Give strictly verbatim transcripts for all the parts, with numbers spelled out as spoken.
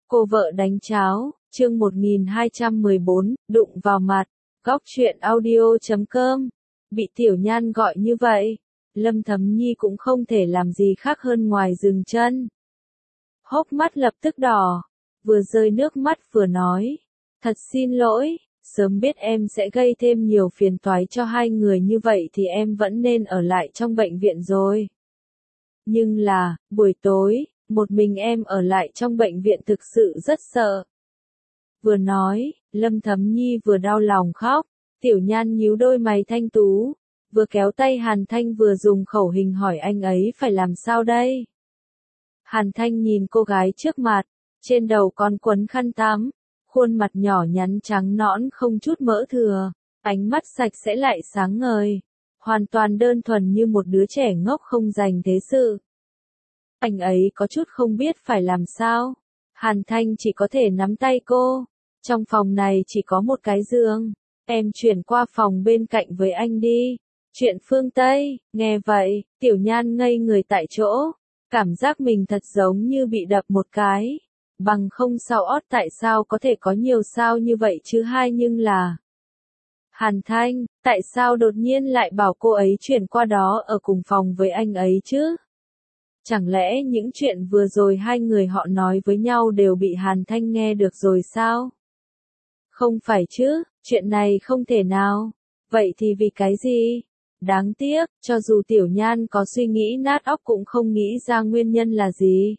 Cô vợ đánh cháo, chương một nghìn hai trăm mười bốn, đụng vào mặt, góc truyện audio chấm com. Bị Tiểu Nhan gọi như vậy, Lâm Thấm Nhi cũng không thể làm gì khác hơn ngoài dừng chân. Hốc mắt lập tức đỏ, vừa rơi nước mắt vừa nói, thật xin lỗi, sớm biết em sẽ gây thêm nhiều phiền toái cho hai người như vậy thì em vẫn nên ở lại trong bệnh viện rồi. Nhưng là, buổi tối, một mình em ở lại trong bệnh viện thực sự rất sợ. Vừa nói, Lâm Thấm Nhi vừa đau lòng khóc, Tiểu Nhan nhíu đôi mày thanh tú, vừa kéo tay Hàn Thanh vừa dùng khẩu hình hỏi anh ấy phải làm sao đây. Hàn Thanh nhìn cô gái trước mặt, trên đầu còn quấn khăn tắm, khuôn mặt nhỏ nhắn trắng nõn không chút mỡ thừa, ánh mắt sạch sẽ lại sáng ngời, hoàn toàn đơn thuần như một đứa trẻ ngốc không dành thế sự. Anh ấy có chút không biết phải làm sao. Hàn Thanh chỉ có thể nắm tay cô. Trong phòng này chỉ có một cái giường. Em chuyển qua phòng bên cạnh với anh đi. Chuyện phương Tây, nghe vậy, Tiểu Nhan ngây người tại chỗ. Cảm giác mình thật giống như bị đập một cái. Bằng không sao ót tại sao có thể có nhiều sao như vậy chứ hai nhưng là. Hàn Thanh, tại sao đột nhiên lại bảo cô ấy chuyển qua đó ở cùng phòng với anh ấy chứ? Chẳng lẽ những chuyện vừa rồi hai người họ nói với nhau đều bị Hàn Thanh nghe được rồi sao? Không phải chứ, chuyện này không thể nào. Vậy thì vì cái gì? Đáng tiếc, cho dù Tiểu Nhan có suy nghĩ nát óc cũng không nghĩ ra nguyên nhân là gì.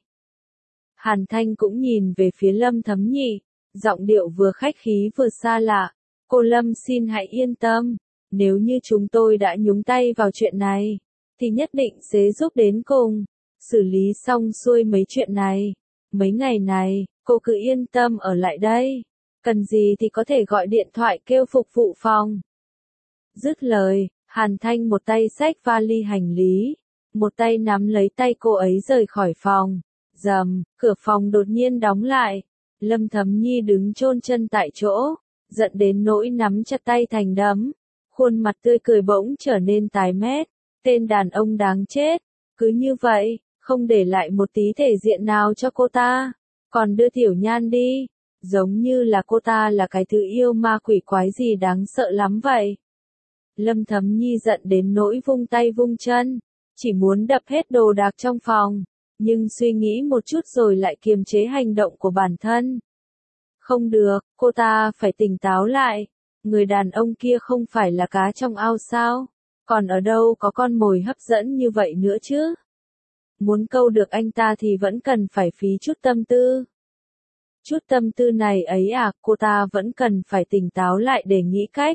Hàn Thanh cũng nhìn về phía Lâm Thấm Nhi, giọng điệu vừa khách khí vừa xa lạ. Cô Lâm xin hãy yên tâm, nếu như chúng tôi đã nhúng tay vào chuyện này, thì nhất định sẽ giúp đến cùng. Xử lý xong xuôi mấy chuyện này. Mấy ngày này, cô cứ yên tâm ở lại đây. Cần gì thì có thể gọi điện thoại kêu phục vụ phòng. Dứt lời, Hàn Thanh một tay xách vali hành lý, một tay nắm lấy tay cô ấy rời khỏi phòng. Rầm, cửa phòng đột nhiên đóng lại. Lâm Thấm Nhi đứng chôn chân tại chỗ, giận đến nỗi nắm chặt tay thành đấm. Khuôn mặt tươi cười bỗng trở nên tái mét. Tên đàn ông đáng chết. Cứ như vậy, không để lại một tí thể diện nào cho cô ta, còn đưa Tiểu Nhan đi, giống như là cô ta là cái thứ yêu ma quỷ quái gì đáng sợ lắm vậy. Lâm Thấm Nhi giận đến nỗi vung tay vung chân, chỉ muốn đập hết đồ đạc trong phòng, nhưng suy nghĩ một chút rồi lại kiềm chế hành động của bản thân. Không được, cô ta phải tỉnh táo lại, người đàn ông kia không phải là cá trong ao sao, còn ở đâu có con mồi hấp dẫn như vậy nữa chứ. Muốn câu được anh ta thì vẫn cần phải phí chút tâm tư. Chút tâm tư này ấy à, cô ta vẫn cần phải tỉnh táo lại để nghĩ cách.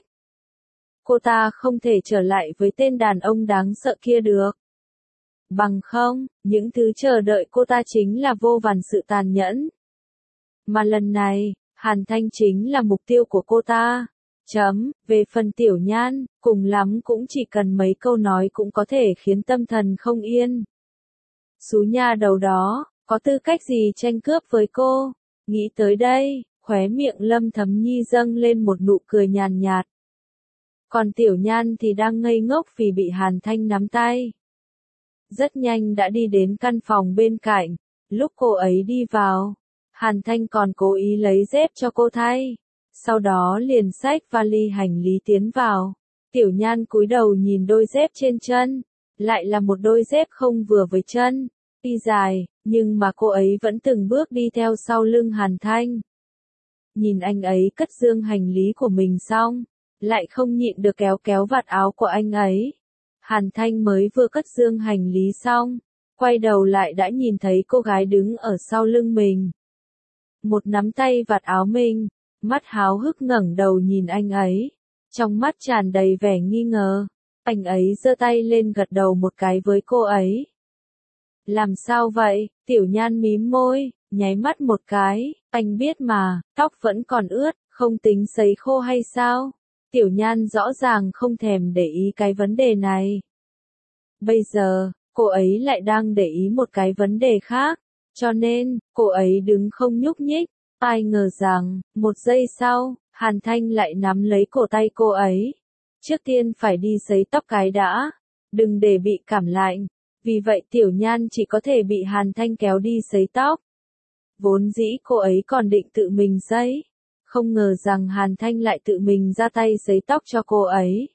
Cô ta không thể trở lại với tên đàn ông đáng sợ kia được. Bằng không, những thứ chờ đợi cô ta chính là vô vàn sự tàn nhẫn. Mà lần này, Hàn Thanh chính là mục tiêu của cô ta. Chấm, về phần Tiểu Nhan, cùng lắm cũng chỉ cần mấy câu nói cũng có thể khiến tâm thần không yên. Xú nha đầu đó, có tư cách gì tranh cướp với cô? Nghĩ tới đây, khóe miệng Lâm Thấm Nhi dâng lên một nụ cười nhàn nhạt. Còn Tiểu Nhan thì đang ngây ngốc vì bị Hàn Thanh nắm tay. Rất nhanh đã đi đến căn phòng bên cạnh, lúc cô ấy đi vào, Hàn Thanh còn cố ý lấy dép cho cô thay. Sau đó liền xách vali hành lý tiến vào. Tiểu Nhan cúi đầu nhìn đôi dép trên chân, lại là một đôi dép không vừa với chân. Đi dài, nhưng mà cô ấy vẫn từng bước đi theo sau lưng Hàn Thanh. Nhìn anh ấy cất dương hành lý của mình xong, lại không nhịn được kéo kéo vạt áo của anh ấy. Hàn Thanh mới vừa cất dương hành lý xong, quay đầu lại đã nhìn thấy cô gái đứng ở sau lưng mình. Một nắm tay vạt áo mình, mắt háo hức ngẩng đầu nhìn anh ấy, trong mắt tràn đầy vẻ nghi ngờ. Anh ấy giơ tay lên gật đầu một cái với cô ấy. Làm sao vậy? Tiểu Nhan mím môi, nháy mắt một cái, anh biết mà, tóc vẫn còn ướt, không tính sấy khô hay sao? Tiểu Nhan rõ ràng không thèm để ý cái vấn đề này. Bây giờ, cô ấy lại đang để ý một cái vấn đề khác, cho nên, cô ấy đứng không nhúc nhích. Ai ngờ rằng, một giây sau, Hàn Thanh lại nắm lấy cổ tay cô ấy. Trước tiên phải đi sấy tóc cái đã, đừng để bị cảm lạnh. Vì vậy Tiểu Nhan chỉ có thể bị Hàn Thanh kéo đi sấy tóc. Vốn dĩ cô ấy còn định tự mình sấy, không ngờ rằng Hàn Thanh lại tự mình ra tay sấy tóc cho cô ấy.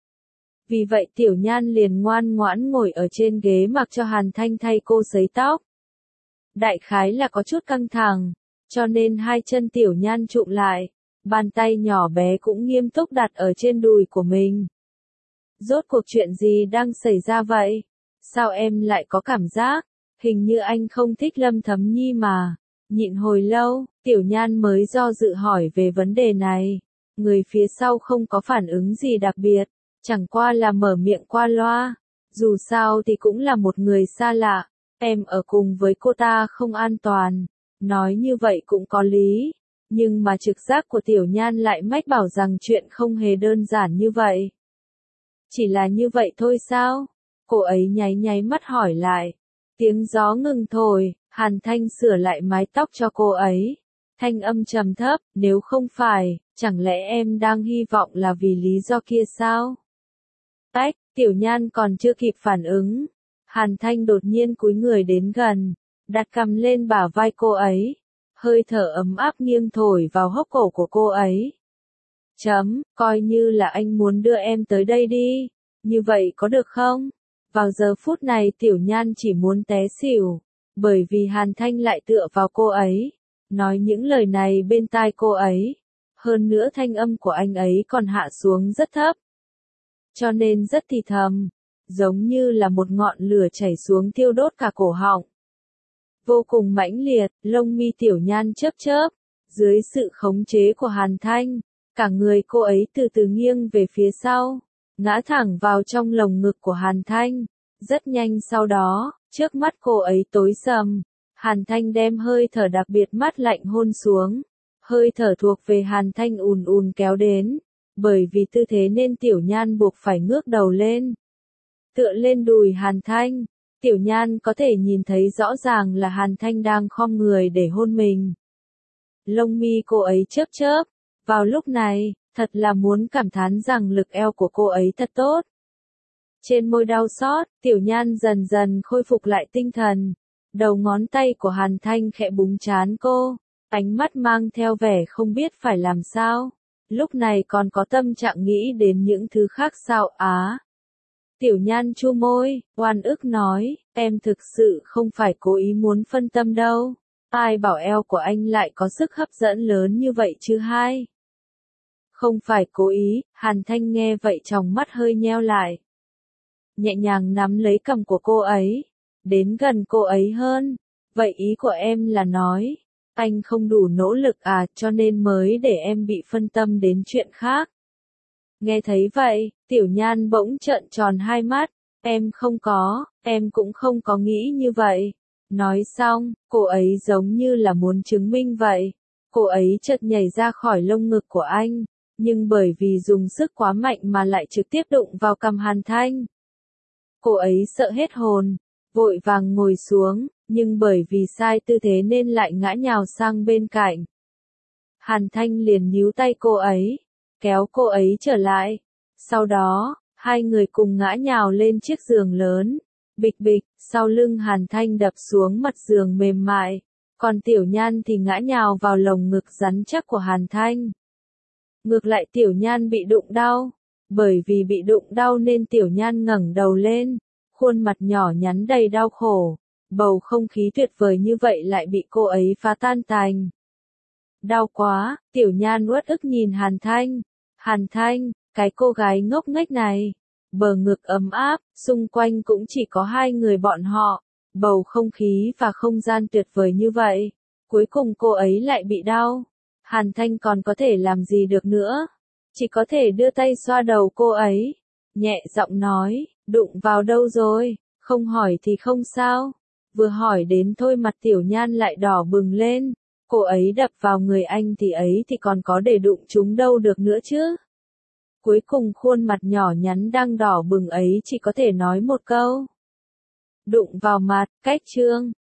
Vì vậy Tiểu Nhan liền ngoan ngoãn ngồi ở trên ghế mặc cho Hàn Thanh thay cô sấy tóc. Đại khái là có chút căng thẳng, cho nên hai chân Tiểu Nhan trụm lại, bàn tay nhỏ bé cũng nghiêm túc đặt ở trên đùi của mình. Rốt cuộc chuyện gì đang xảy ra vậy? Sao em lại có cảm giác, hình như anh không thích Lâm Thấm Nhi mà. Nhịn hồi lâu, Tiểu Nhan mới do dự hỏi về vấn đề này. Người phía sau không có phản ứng gì đặc biệt, chẳng qua là mở miệng qua loa. Dù sao thì cũng là một người xa lạ, em ở cùng với cô ta không an toàn. Nói như vậy cũng có lý, nhưng mà trực giác của Tiểu Nhan lại mách bảo rằng chuyện không hề đơn giản như vậy. Chỉ là như vậy thôi sao? Cô ấy nháy nháy mắt hỏi lại. Tiếng gió ngừng thổi, Hàn Thanh sửa lại mái tóc cho cô ấy. Thanh âm trầm thấp, nếu không phải, chẳng lẽ em đang hy vọng là vì lý do kia sao? Tách, Tiểu Nhan còn chưa kịp phản ứng. Hàn Thanh đột nhiên cúi người đến gần, đặt cằm lên bả vai cô ấy. Hơi thở ấm áp nghiêng thổi vào hốc cổ của cô ấy. Chấm, coi như là anh muốn đưa em tới đây đi. Như vậy có được không? Vào giờ phút này Tiểu Nhan chỉ muốn té xỉu, bởi vì Hàn Thanh lại tựa vào cô ấy, nói những lời này bên tai cô ấy. Hơn nữa thanh âm của anh ấy còn hạ xuống rất thấp, cho nên rất thì thầm, giống như là một ngọn lửa chảy xuống thiêu đốt cả cổ họng. Vô cùng mãnh liệt, lông mi Tiểu Nhan chớp chớp, dưới sự khống chế của Hàn Thanh, cả người cô ấy từ từ nghiêng về phía sau, ngã thẳng vào trong lồng ngực của Hàn Thanh. Rất nhanh sau đó, trước mắt cô ấy tối sầm, Hàn Thanh đem hơi thở đặc biệt mát lạnh hôn xuống. Hơi thở thuộc về Hàn Thanh ùn ùn kéo đến, bởi vì tư thế nên Tiểu Nhan buộc phải ngước đầu lên. Tựa lên đùi Hàn Thanh, Tiểu Nhan có thể nhìn thấy rõ ràng là Hàn Thanh đang khom người để hôn mình. Lông mi cô ấy chớp chớp, vào lúc này, thật là muốn cảm thán rằng lực eo của cô ấy thật tốt. Trên môi đau xót, Tiểu Nhan dần dần khôi phục lại tinh thần. Đầu ngón tay của Hàn Thanh khẽ búng trán cô, ánh mắt mang theo vẻ không biết phải làm sao. Lúc này còn có tâm trạng nghĩ đến những thứ khác sao á. Tiểu Nhan chu môi, oan ức nói, em thực sự không phải cố ý muốn phân tâm đâu. Ai bảo eo của anh lại có sức hấp dẫn lớn như vậy chứ hai. Không phải cố ý, Hàn Thanh nghe vậy tròng mắt hơi nheo lại. Nhẹ nhàng nắm lấy cằm của cô ấy, đến gần cô ấy hơn. Vậy ý của em là nói, anh không đủ nỗ lực à, cho nên mới để em bị phân tâm đến chuyện khác. Nghe thấy vậy, Tiểu Nhan bỗng trợn tròn hai mắt, em không có, em cũng không có nghĩ như vậy. Nói xong, cô ấy giống như là muốn chứng minh vậy. Cô ấy chợt nhảy ra khỏi lông ngực của anh, nhưng bởi vì dùng sức quá mạnh mà lại trực tiếp đụng vào cằm Hàn Thanh. Cô ấy sợ hết hồn, vội vàng ngồi xuống, nhưng bởi vì sai tư thế nên lại ngã nhào sang bên cạnh. Hàn Thanh liền níu tay cô ấy, kéo cô ấy trở lại. Sau đó, hai người cùng ngã nhào lên chiếc giường lớn. Bịch bịch, sau lưng Hàn Thanh đập xuống mặt giường mềm mại, còn Tiểu Nhan thì ngã nhào vào lồng ngực rắn chắc của Hàn Thanh. Ngược lại Tiểu Nhan bị đụng đau, bởi vì bị đụng đau nên Tiểu Nhan ngẩng đầu lên, khuôn mặt nhỏ nhắn đầy đau khổ, bầu không khí tuyệt vời như vậy lại bị cô ấy phá tan tành. Đau quá, Tiểu Nhan uất ức nhìn Hàn Thanh. Hàn Thanh, cái cô gái ngốc nghếch này. Bờ ngực ấm áp, xung quanh cũng chỉ có hai người bọn họ. Bầu không khí và không gian tuyệt vời như vậy. Cuối cùng cô ấy lại bị đau. Hàn Thanh còn có thể làm gì được nữa? Chỉ có thể đưa tay xoa đầu cô ấy. Nhẹ giọng nói, đụng vào đâu rồi? Không hỏi thì không sao. Vừa hỏi đến thôi mặt Tiểu Nhan lại đỏ bừng lên. Cô ấy đập vào người anh thì ấy thì còn có để đụng chúng đâu được nữa chứ. Cuối cùng khuôn mặt nhỏ nhắn đang đỏ bừng ấy chỉ có thể nói một câu. Đụng vào mặt, cách chương.